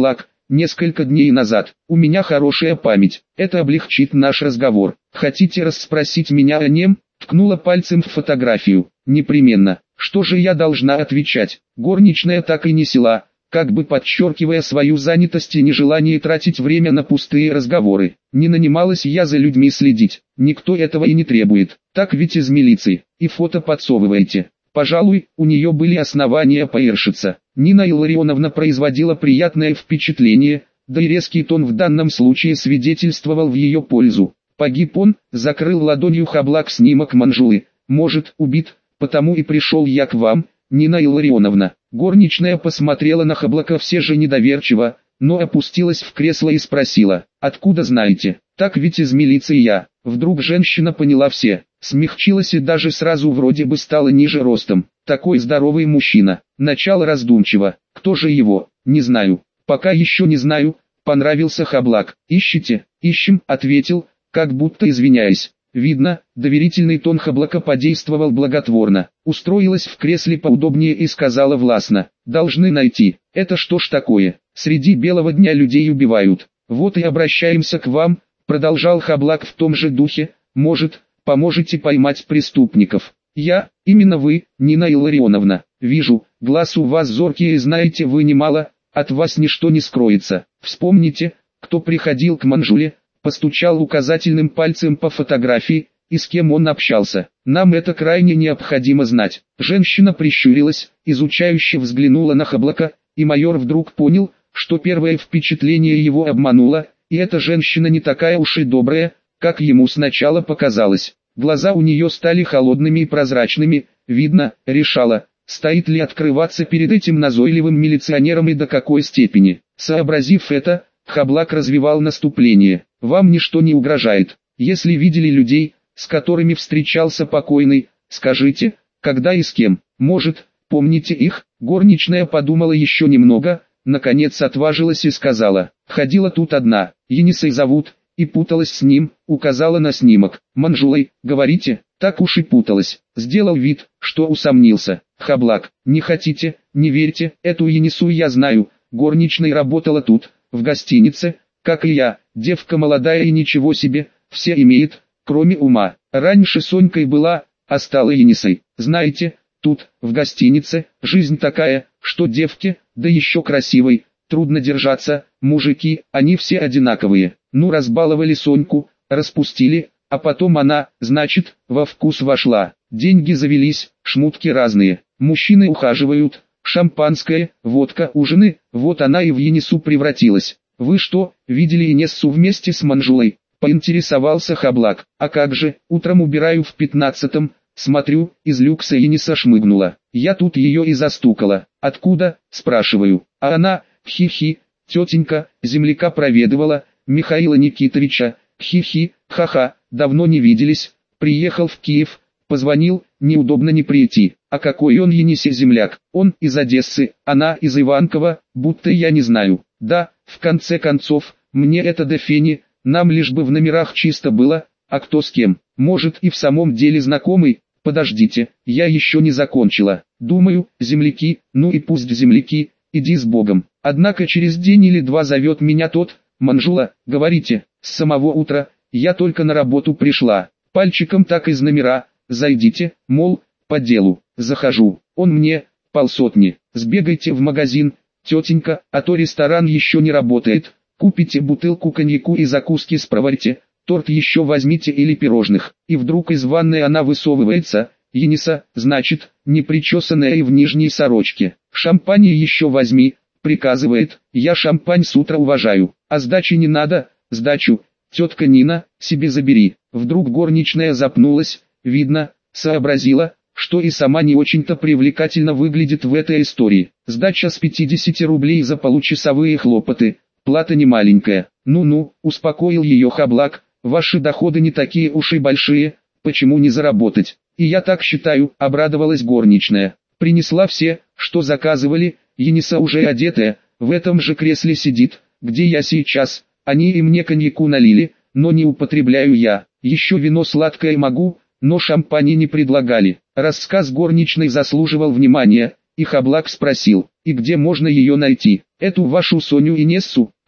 несколько дней назад. У меня хорошая память, это облегчит наш разговор. Хотите расспросить меня о нем? Ткнула пальцем в фотографию. Непременно. Что же я должна отвечать? Горничная так и не села, как бы подчеркивая свою занятость и нежелание тратить время на пустые разговоры. Не нанималась я за людьми следить, никто этого и не требует. Так ведь из милиции, и фото подсовываете. Пожалуй, у нее были основания поиршиться. Нина Илларионовна производила приятное впечатление, да и резкий тон в данном случае свидетельствовал в ее пользу. Погиб он, закрыл ладонью Хаблак снимок Манжулы. Может, убит, потому и пришел я к вам, Нина Илларионовна. Горничная посмотрела на Хаблака все же недоверчиво, но опустилась в кресло и спросила: «Откуда знаете? Так ведь из милиции я». Вдруг женщина поняла все, смягчилась и даже сразу вроде бы стала ниже ростом. Такой здоровый мужчина. Начало раздумчиво. Кто же его? Не знаю. Пока еще не знаю. Понравился Хаблак. Ищете? Ищем, ответил, как будто извиняясь. Видно, доверительный тон Хаблака подействовал благотворно. Устроилась в кресле поудобнее и сказала властно: «Должны найти. Это что ж такое? Среди белого дня людей убивают. Вот и обращаемся к вам», продолжал Хаблак в том же духе. «Может, поможете поймать преступников?» «Я, именно вы, Нина Илларионовна. Вижу, глаз у вас зоркий и знаете вы немало, от вас ничто не скроется. Вспомните, кто приходил к Манжуле», постучал указательным пальцем по фотографии, и с кем он общался. «Нам это крайне необходимо знать». Женщина прищурилась, изучающе взглянула на Хаблака, и майор вдруг понял, что первое впечатление его обмануло, и эта женщина не такая уж и добрая, как ему сначала показалось. Глаза у нее стали холодными и прозрачными, видно, решала, стоит ли открываться перед этим назойливым милиционером и до какой степени. Сообразив это, Хаблак развивал наступление. «Вам ничто не угрожает. Если видели людей, с которыми встречался покойный, скажите, когда и с кем. Может, помните их?» Горничная подумала еще немного, наконец отважилась и сказала: «Ходила тут одна, Енисой зовут, и путалась с ним», указала на снимок. «Манжулой, говорите?» «Так уж и путалась». Сделал вид, что усомнился. Хаблак: «Не хотите, не верьте, эту Енису я знаю, горничной работала тут, в гостинице, как и я, девка молодая и ничего себе, все имеет, кроме ума. Раньше Сонькой была, а стала Енисой. Знаете, тут, в гостинице, жизнь такая, что девке, да еще красивой, трудно держаться, мужики, они все одинаковые. Ну разбаловали Соньку, распустили, а потом она, значит, во вкус вошла. Деньги завелись, шмутки разные, мужчины ухаживают, шампанское, водка, ужины, вот она и в Енису превратилась». «Вы что, видели Инессу вместе с Манжулой?» — поинтересовался Хаблак. «А как же, утром убираю в пятнадцатом, смотрю, из люкса Енисса шмыгнула. Я тут ее и застукала. Откуда?» — спрашиваю. А она: «Хи-хи, тетенька, земляка проведывала, Михаила Никитовича, хи-хи, ха-ха, давно не виделись, приехал в Киев, позвонил, неудобно не прийти. А какой он Ениссе земляк? Он из Одессы, она из Иванкова, будто я не знаю. Да, в конце концов, мне это до фени, нам лишь бы в номерах чисто было, а кто с кем, может и в самом деле знакомый». «Подождите, я еще не закончила. Думаю, земляки, ну и пусть земляки, иди с Богом». Однако через день или два зовет меня тот: «Манжула, говорите, с самого утра, я только на работу пришла». Пальчиком так из номера: «Зайдите, мол, по делу». Захожу, он мне: «Полсотни, сбегайте в магазин, тетенька, а то ресторан еще не работает, купите бутылку коньяку и закуски спроварьте, торт еще возьмите или пирожных». И вдруг из ванной она высовывается: «Енисса, значит, непричесанная и в нижней сорочке. Шампань еще возьми», приказывает. Я шампань с утра уважаю, а сдачи не надо. Сдачу, тетка Нина, себе забери. Вдруг горничная запнулась, видно, сообразила, что и сама не очень-то привлекательно выглядит в этой истории. Сдача с пятидесяти рублей за получасовые хлопоты, плата не маленькая. «Ну-ну», успокоил ее Хаблак, «ваши доходы не такие уж и большие, почему не заработать?» «И я так считаю», обрадовалась горничная. Принесла все, что заказывали. Енисса уже одетая, в этом же кресле сидит, где я сейчас. Они и мне коньяку налили, но не употребляю я. Еще вино сладкое могу, но шампани не предлагали. Рассказ горничной заслуживал внимания, и Хаблак спросил: «И где можно ее найти?» «Эту вашу Соню Инессу?»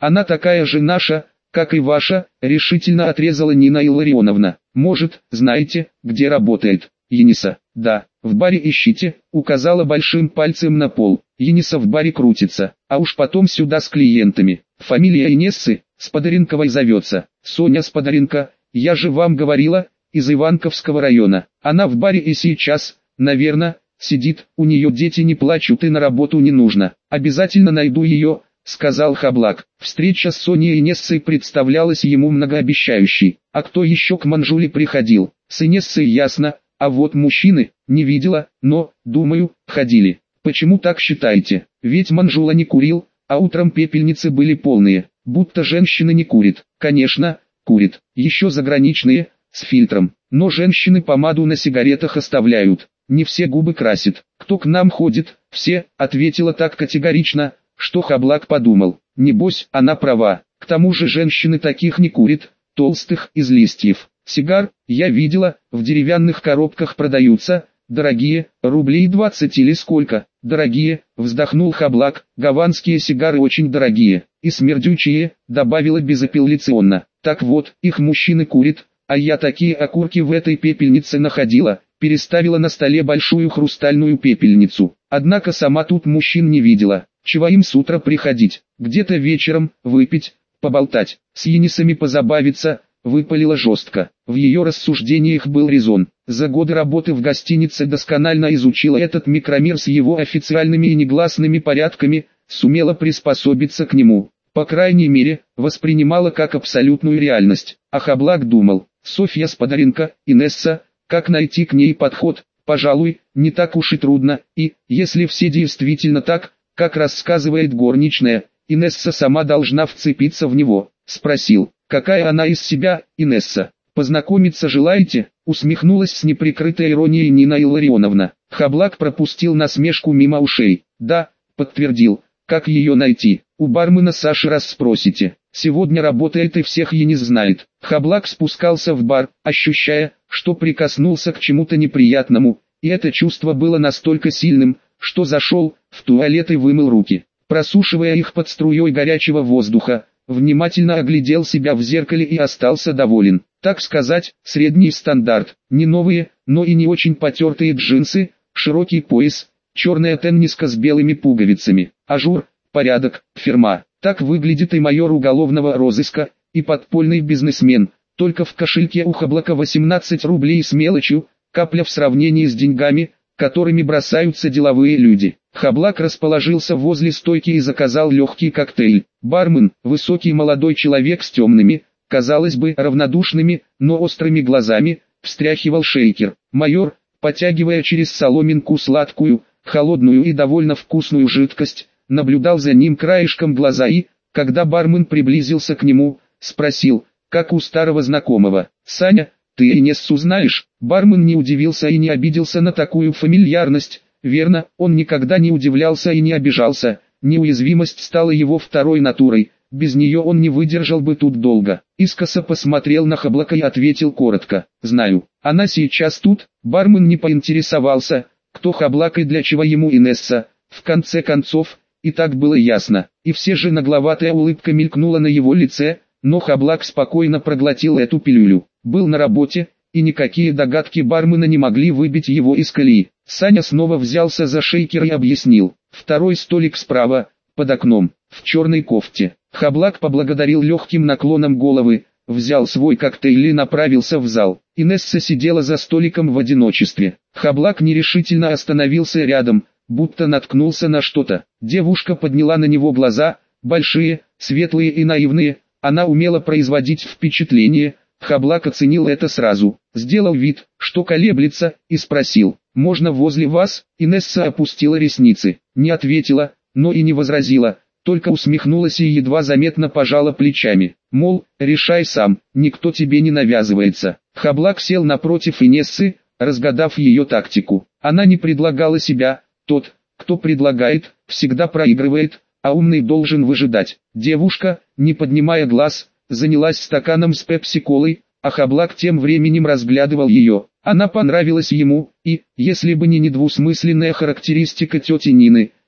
Она такая же наша, как и ваша, решительно отрезала Нина Илларионовна. Может, знаете, где работает Ениса? Да, в баре ищите, указала большим пальцем на пол. Ениса в баре крутится, а уж потом сюда с клиентами. Фамилия Инессы, Сподаренковой зовется. Соня Сподаренко, я же вам говорила, из Иванковского района. Она в баре и сейчас, наверное, сидит, у нее дети не плачут и на работу не нужно. Обязательно найду ее, сказал Хаблак. Встреча с Соней Инессой представлялась ему многообещающей. А кто еще к Манжуле приходил? С Инессой ясно, а вот мужчины, не видела, но, думаю, ходили. Почему так считаете? Ведь Манжула не курил, а утром пепельницы были полные, будто женщины не курят. Конечно, курят, еще заграничные, с фильтром. Но женщины помаду на сигаретах оставляют, не все губы красят. Кто к нам ходит? Все, ответила так категорично, что Хаблак подумал, небось, она права. К тому же женщины таких не курят, толстых, из листьев. Сигар, я видела, в деревянных коробках продаются, дорогие, рублей двадцать или сколько, дорогие, вздохнул Хаблак, гаванские сигары очень дорогие, и смердючие, добавила безапелляционно. Так вот, их мужчины курят, а я такие окурки в этой пепельнице находила, переставила на столе большую хрустальную пепельницу. Однако сама тут мужчин не видела, чего им с утра приходить, где-то вечером, выпить, поболтать, с Енисами позабавиться, выпалила жестко. В ее рассуждениях был резон. За годы работы в гостинице досконально изучила этот микромир с его официальными и негласными порядками, сумела приспособиться к нему. По крайней мере, воспринимала как абсолютную реальность. А Хаблак думал, Софья Сподаренко, Инесса, как найти к ней подход, пожалуй, не так уж и трудно, и, если все действительно так, как рассказывает горничная, Инесса сама должна вцепиться в него. Спросил, какая она из себя, Инесса. Познакомиться желаете? Усмехнулась с неприкрытой иронией Нина Илларионовна. Хаблак пропустил насмешку мимо ушей. Да, подтвердил. Как ее найти? У бармена Саши расспросите. Сегодня работает и всех Енис знает. Хаблак спускался в бар, ощущая, что прикоснулся к чему-то неприятному, и это чувство было настолько сильным, что зашел в туалет и вымыл руки. Просушивая их под струей горячего воздуха, внимательно оглядел себя в зеркале и остался доволен. Так сказать, средний стандарт, не новые, но и не очень потертые джинсы, широкий пояс, черная тенниска с белыми пуговицами, ажур, порядок, фирма. Так выглядит и майор уголовного розыска, и подпольный бизнесмен, только в кошельке у Хаблака восемнадцать рублей с мелочью, капля в сравнении с деньгами, которыми бросаются деловые люди. Хаблак расположился возле стойки и заказал легкий коктейль. Бармен, высокий молодой человек с темными, казалось бы, равнодушными, но острыми глазами, встряхивал шейкер. Майор, потягивая через соломинку сладкую, холодную и довольно вкусную жидкость, наблюдал за ним краешком глаза и, когда бармен приблизился к нему, спросил, как у старого знакомого: «Саня, ты Инессу знаешь?» Бармен не удивился и не обиделся на такую фамильярность. Верно, он никогда не удивлялся и не обижался, неуязвимость стала его второй натурой, без нее он не выдержал бы тут долго. Искоса посмотрел на Хаблака и ответил коротко: «Знаю, она сейчас тут». Бармен не поинтересовался, кто Хаблак и для чего ему Инесса, в конце концов, и так было ясно, и все же нагловатая улыбка мелькнула на его лице, но Хаблак спокойно проглотил эту пилюлю. Был на работе, и никакие догадки бармена не могли выбить его из колеи. Саня снова взялся за шейкер и объяснил: «Второй столик справа, под окном, в черной кофте». Хаблак поблагодарил легким наклоном головы, взял свой коктейль и направился в зал. Инесса сидела за столиком в одиночестве. Хаблак нерешительно остановился рядом, будто наткнулся на что-то. Девушка подняла на него глаза, большие, светлые и наивные. Она умела производить впечатление. Хаблак оценил это сразу, сделал вид, что колеблется, и спросил: «Можно возле вас?» Инесса опустила ресницы, не ответила, но и не возразила, только усмехнулась и едва заметно пожала плечами, мол, решай сам, никто тебе не навязывается. Хаблак сел напротив Инессы, разгадав ее тактику. Она не предлагала себя, тот, кто предлагает, всегда проигрывает, а умный должен выжидать. Девушка, не поднимая глаз, занялась стаканом с пепси-колой, а Хаблак тем временем разглядывал ее. Она понравилась ему, и, если бы не недвусмысленная характеристика тети Нины,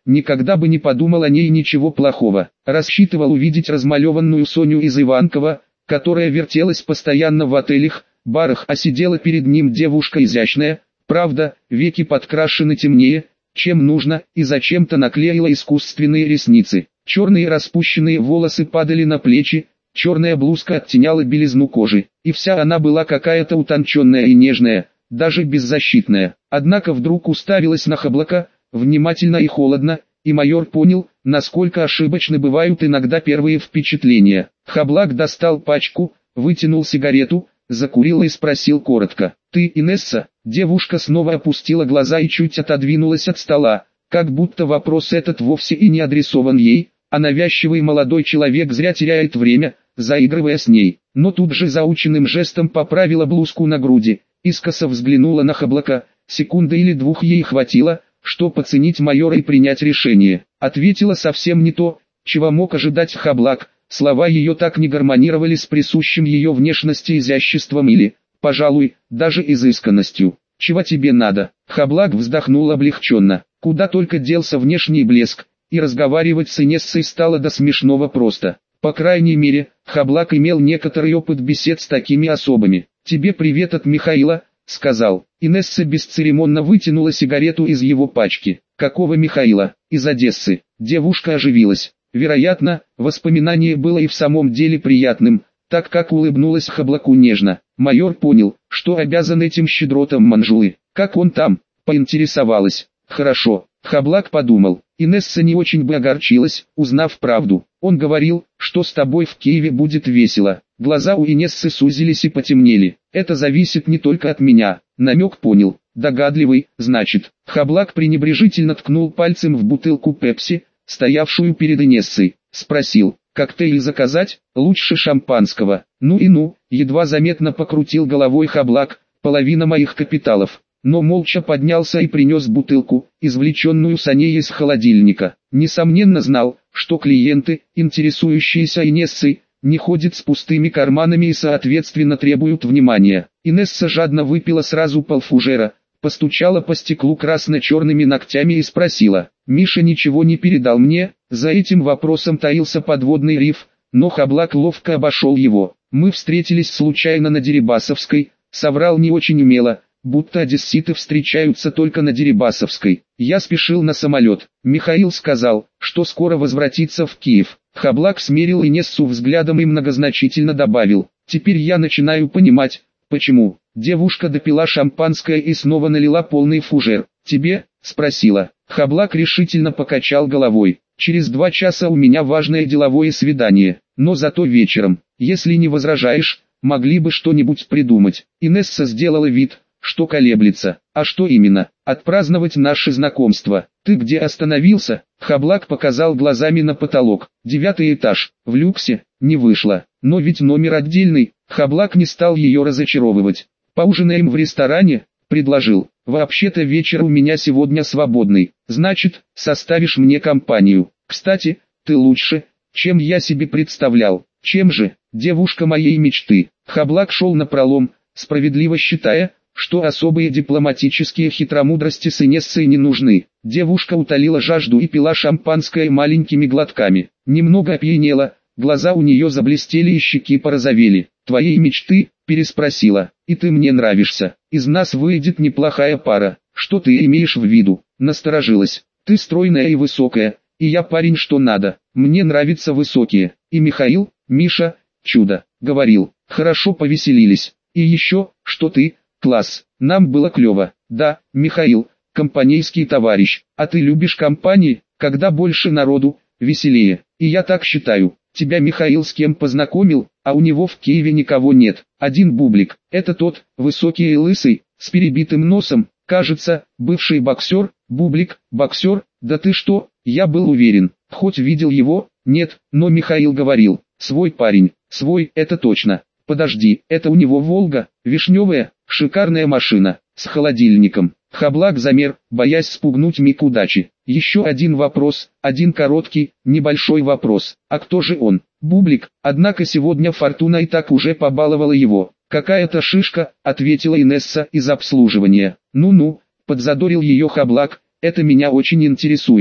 никогда бы не подумал о ней ничего плохого. Рассчитывал увидеть размалеванную Соню из Иванкова, которая вертелась постоянно в отелях, барах, а сидела перед ним девушка изящная, правда, веки подкрашены темнее, чем нужно, и зачем-то наклеила искусственные ресницы. Черные распущенные волосы падали на плечи, черная блузка оттеняла белизну кожи, и вся она была какая-то утонченная и нежная, даже беззащитная. Однако вдруг уставилась на Хаблака, внимательно и холодно, и майор понял, насколько ошибочны бывают иногда первые впечатления. Хаблак достал пачку, вытянул сигарету, закурил и спросил коротко: «Ты Инесса?» Девушка снова опустила глаза и чуть отодвинулась от стола, как будто вопрос этот вовсе и не адресован ей, а навязчивый молодой человек зря теряет время, заигрывая с ней. Но тут же заученным жестом поправила блузку на груди, искоса взглянула на Хаблака, секунды или двух ей хватило, чтобы оценить майора и принять решение. Ответила совсем не то, чего мог ожидать Хаблак, слова ее так не гармонировали с присущим ее внешности изяществом или, пожалуй, даже изысканностью. «Чего тебе надо?» Хаблак вздохнул облегченно, куда только делся внешний блеск, и разговаривать с Инессой стало до смешного просто. По крайней мере, Хаблак имел некоторый опыт бесед с такими особами. «Тебе привет от Михаила», — сказал. Инесса бесцеремонно вытянула сигарету из его пачки. «Какого Михаила?» «Из Одессы». Девушка оживилась. Вероятно, воспоминание было и в самом деле приятным, так как улыбнулась Хаблаку нежно. Майор понял, что обязан этим щедротам Манжулы. «Как он там?» — поинтересовалась. «Хорошо». Хаблак подумал, Инесса не очень бы огорчилась, узнав правду. Он говорил, что с тобой в Киеве будет весело. Глаза у Инессы сузились и потемнели. «Это зависит не только от меня». Намек понял. Догадливый, значит. Хаблак пренебрежительно ткнул пальцем в бутылку пепси, стоявшую перед Инессой. Спросил: «Коктейль заказать? Лучше шампанского». «Ну и ну», едва заметно покрутил головой Хаблак, «половина моих капиталов». Но молча поднялся и принес бутылку, извлеченную Саней из холодильника. Несомненно знал, что клиенты, интересующиеся Инессой, не ходят с пустыми карманами и соответственно требуют внимания. Инесса жадно выпила сразу полфужера, постучала по стеклу красно-черными ногтями и спросила: «Миша ничего не передал мне?» За этим вопросом таился подводный риф, но Хаблак ловко обошел его. «Мы встретились случайно на Дерибасовской», соврал не очень умело, будто одесситы встречаются только на Дерибасовской. «Я спешил на самолет. Михаил сказал, что скоро возвратится в Киев». Хаблак смерил Инессу взглядом и многозначительно добавил: «Теперь я начинаю понимать, почему». Девушка допила шампанское и снова налила полный фужер. «Тебе?» — спросила. Хаблак решительно покачал головой. «Через два часа у меня важное деловое свидание, но зато вечером, если не возражаешь, могли бы что-нибудь придумать». Инесса сделала вид, что колеблется. «А что именно?» «Отпраздновать наше знакомство». «Ты где остановился?» Хаблак показал глазами на потолок. «Девятый этаж, в люксе». «Не вышло. Но ведь номер отдельный». Хаблак не стал ее разочаровывать. «Поужинаем в ресторане?» — предложил. «Вообще-то вечер у меня сегодня свободный. Значит, составишь мне компанию. Кстати, ты лучше, чем я себе представлял». «Чем же?» «Девушка моей мечты». Хаблак шел напролом, справедливо считая, что особые дипломатические хитромудрости с Инессой не нужны. Девушка утолила жажду и пила шампанское маленькими глотками. Немного опьянела, глаза у нее заблестели и щеки порозовели. «Твоей мечты?» — переспросила. «И ты мне нравишься. Из нас выйдет неплохая пара». «Что ты имеешь в виду?» — насторожилась. «Ты стройная и высокая, и я парень что надо. Мне нравятся высокие. И Михаил, Миша, чудо», — говорил. «Хорошо повеселились. И еще, что ты, класс, нам было клево». «Да, Михаил, компанейский товарищ. А ты любишь компании, когда больше народу, веселее». «И я так считаю. Тебя Михаил с кем познакомил, а у него в Киеве никого нет. Один Бублик, это тот, высокий и лысый, с перебитым носом, кажется, бывший боксер». «Бублик, боксер? Да ты что?» Я был уверен, хоть видел его, нет, но Михаил говорил: «Свой парень, свой, это точно». «Подожди, это у него Волга, вишневая, шикарная машина, с холодильником». Хаблак замер, боясь спугнуть миг удачи. «Еще один вопрос, один короткий, небольшой вопрос. А кто же он?» «Бублик». Однако сегодня Фортуна и так уже побаловала его. «Какая-то шишка», — ответила Инесса из обслуживания. «Ну-ну», — подзадорил ее Хаблак, «это меня очень интересует».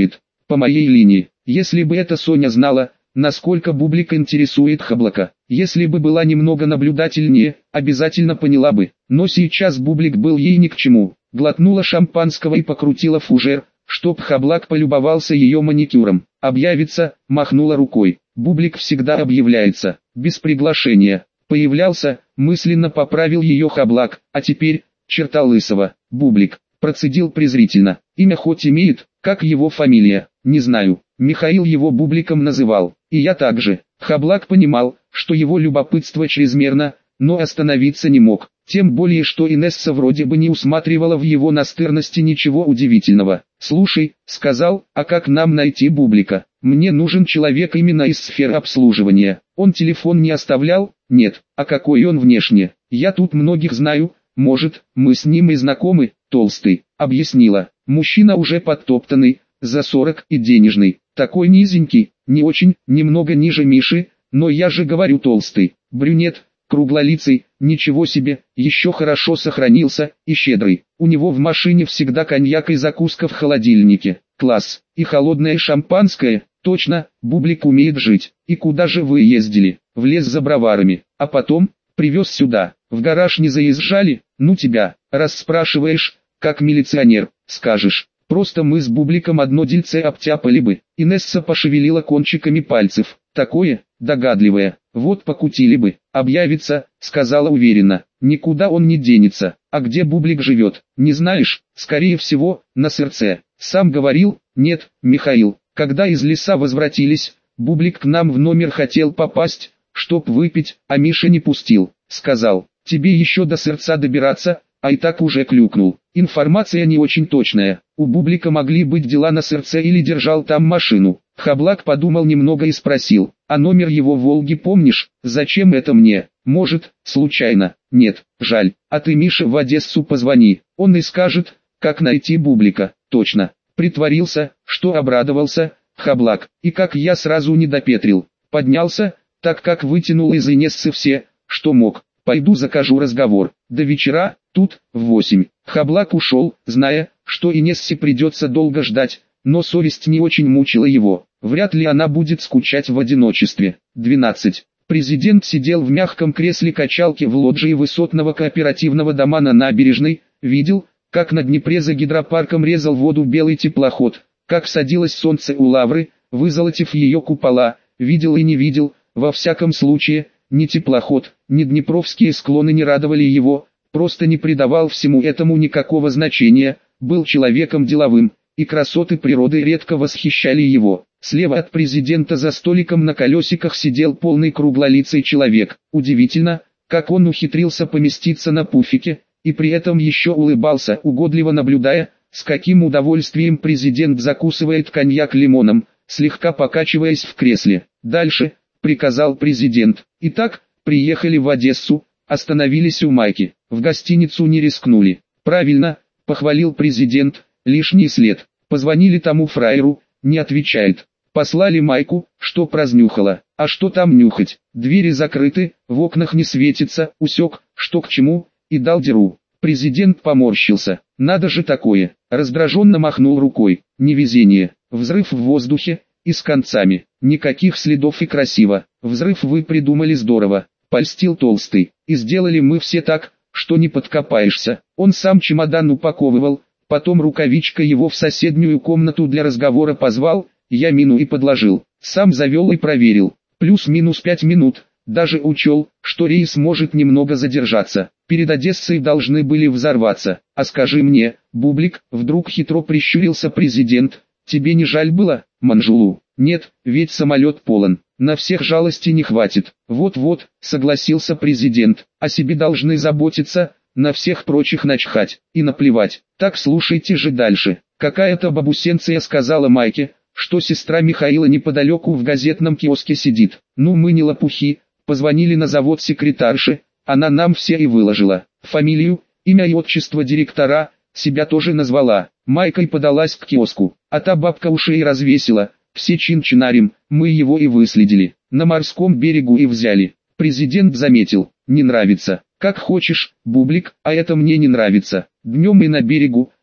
по моей линии. Если бы эта Соня знала, насколько Бублик интересует Хаблака, если бы была немного наблюдательнее, обязательно поняла бы. Но сейчас Бублик был ей ни к чему. Глотнула шампанского и покрутила фужер, чтоб Хаблак полюбовался ее маникюром. Объявится, махнула рукой. Бублик всегда объявляется, без приглашения. Появлялся, мысленно поправил ее Хаблак, а теперь, черта лысого, Бублик, процедил презрительно. Имя хоть имеет, как его фамилия, не знаю. Михаил его Бубликом называл, и я также. Хаблак понимал, что его любопытство чрезмерно, но остановиться не мог. Тем более, что Инесса вроде бы не усматривала в его настырности ничего удивительного. «Слушай», — сказал, — «а как нам найти Бублика? Мне нужен человек именно из сферы обслуживания. Он телефон не оставлял?» «Нет». «А какой он внешне? Я тут многих знаю, может, мы с ним и знакомы?» «Толстый», — объяснила. «Мужчина уже подтоптанный, за сорок и денежный. Такой низенький, не очень, немного ниже Миши, но я же говорю толстый. Брюнет, круглолицый, ничего себе, еще хорошо сохранился, и щедрый. У него в машине всегда коньяк и закуска в холодильнике. Класс. И холодное шампанское. Точно, Бублик умеет жить. И куда же вы ездили? В лес за броварами. А потом, привез сюда. В гараж не заезжали? Ну тебя, раз спрашиваешь, как милиционер, скажешь. Просто мы с Бубликом одно дельце обтяпали бы». Инесса пошевелила кончиками пальцев. «Такое, догадливое, вот покутили бы». «Объявится», — сказала уверенно. «Никуда он не денется». «А где Бублик живет, не знаешь?» «Скорее всего, на Сырце». «Сам говорил?» «Нет, Михаил. Когда из леса возвратились, Бублик к нам в номер хотел попасть, чтоб выпить, а Миша не пустил. Сказал, тебе еще до Сырца добираться, а и так уже клюкнул». Информация не очень точная. У Бублика могли быть дела на Сырце или держал там машину. Хаблак подумал немного и спросил, а номер его Волги помнишь? Зачем это мне? Может, случайно? Нет, жаль. А ты Мише в Одессу позвони, он и скажет, как найти Бублика. Точно. Притворился, что обрадовался, Хаблак, и как я сразу не допетрил. Поднялся, так как вытянул из Инессы все, что мог. Пойду закажу разговор. До вечера, тут, в восемь. Хаблак ушел, зная, что Инессе придется долго ждать, но совесть не очень мучила его. Вряд ли она будет скучать в одиночестве. двенадцать. Президент сидел в мягком кресле качалки в лоджии высотного кооперативного дома на набережной, видел, как на Днепре за гидропарком резал воду белый теплоход, как садилось солнце у Лавры, вызолотив ее купола, видел и не видел, во всяком случае, ни теплоход, ни днепровские склоны не радовали его, просто не придавал всему этому никакого значения, был человеком деловым, и красоты природы редко восхищали его. Слева от президента за столиком на колесиках сидел полный круглолицый человек. Удивительно, как он ухитрился поместиться на пуфике, и при этом еще улыбался, угодливо наблюдая, с каким удовольствием президент закусывает коньяк лимоном, слегка покачиваясь в кресле. «Дальше», — приказал президент. Итак, приехали в Одессу, остановились у Майки, в гостиницу не рискнули. «Правильно», — похвалил президент, — «лишний след». Позвонили тому фраеру, не отвечает. Послали Майку, что разнюхала. А что там нюхать? Двери закрыты, в окнах не светится, усек, что к чему, и дал дёру. Президент поморщился. Надо же такое. Раздраженно махнул рукой. Невезение. Взрыв в воздухе, и с концами. Никаких следов и красиво. Взрыв вы придумали здорово. Польстил Толстый. И сделали мы все так, что не подкопаешься. Он сам чемодан упаковывал, потом рукавичкой его в соседнюю комнату для разговора позвал, я мину и подложил. Сам завел и проверил. Плюс-минус пять минут. Даже учел, что рейс может немного задержаться. Перед Одессой должны были взорваться. А скажи мне, Бублик, вдруг хитро прищурился президент, тебе не жаль было, Манжулу? Нет, ведь самолет полон. На всех жалости не хватит. Вот-вот, согласился президент. О себе должны заботиться, на всех прочих начхать и наплевать. Так слушайте же дальше. Какая-то бабусенция сказала Майке, что сестра Михаила неподалеку в газетном киоске сидит. Ну мы не лопухи, позвонили на завод секретарши, она нам все и выложила. Фамилию, имя и отчество директора, себя тоже назвала. Майка и подалась к киоску, а та бабка ушей развесила. Все чин-чинарем, мы его и выследили. На морском берегу и взяли. Президент заметил, не нравится. Как хочешь, Бублик, а это мне не нравится. Днем и на берегу,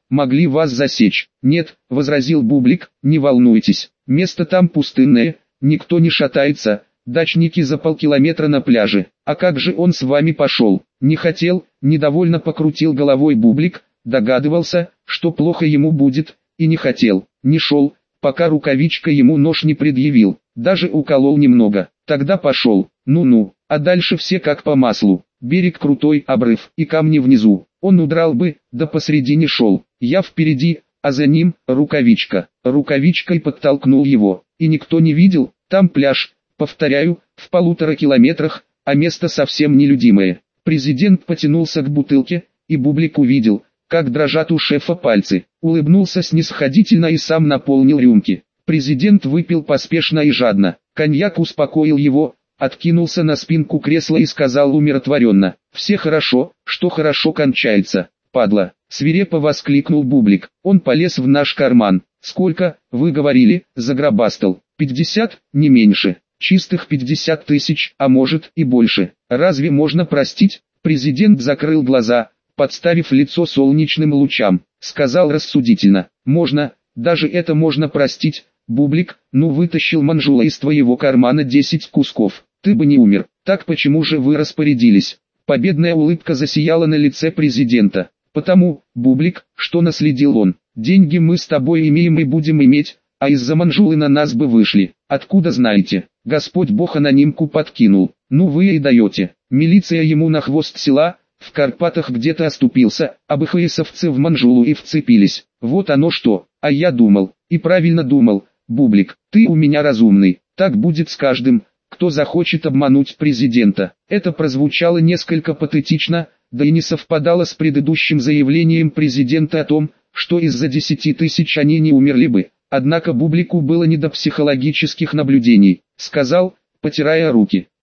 могли вас засечь. Нет, возразил Бублик, не волнуйтесь, место там пустынное, никто не шатается, дачники за полкилометра на пляже. А как же он с вами пошел? Не хотел, недовольно покрутил головой Бублик, догадывался, что плохо ему будет, и не хотел, не шел, пока рукавичка ему нож не предъявил, даже уколол немного, тогда пошел, ну-ну, а дальше все как по маслу, берег крутой, обрыв и камни внизу, он удрал бы, да посредине шел, я впереди, а за ним рукавичка, рукавичкой подтолкнул его, и никто не видел, там пляж, повторяю, в полутора километрах, а место совсем нелюдимое. Президент потянулся к бутылке, и Бублик увидел, как дрожат у шефа пальцы, улыбнулся снисходительно и сам наполнил рюмки. Президент выпил поспешно и жадно, коньяк успокоил его, откинулся на спинку кресла и сказал умиротворенно: «Все хорошо, что хорошо кончается, падла!» Свирепо воскликнул Бублик, он полез в наш карман. «Сколько, вы говорили?» — загробастал. «Пятьдесят, не меньше. Чистых пятьдесят тысяч, а может и больше. Разве можно простить?» Президент закрыл глаза, подставив лицо солнечным лучам, сказал рассудительно: «Можно, даже это можно простить, Бублик, ну вытащил Манжула из твоего кармана десять кусков, ты бы не умер, так почему же вы распорядились?» Победная улыбка засияла на лице президента. «Потому, Бублик, что наследил он, деньги мы с тобой имеем и будем иметь, а из-за Манжулы на нас бы вышли, откуда знаете, Господь Бог анонимку подкинул, ну вы и даете, милиция ему на хвост села, в Карпатах где-то оступился, а бхсовцы в Манжулу и вцепились, вот оно что, а я думал, и правильно думал, Бублик, ты у меня разумный, так будет с каждым, кто захочет обмануть президента». Это прозвучало несколько патетично, да и не совпадало с предыдущим заявлением президента о том, что из-за десяти тысяч они не умерли бы. Однако Бублику было не до психологических наблюдений, сказал, потирая руки: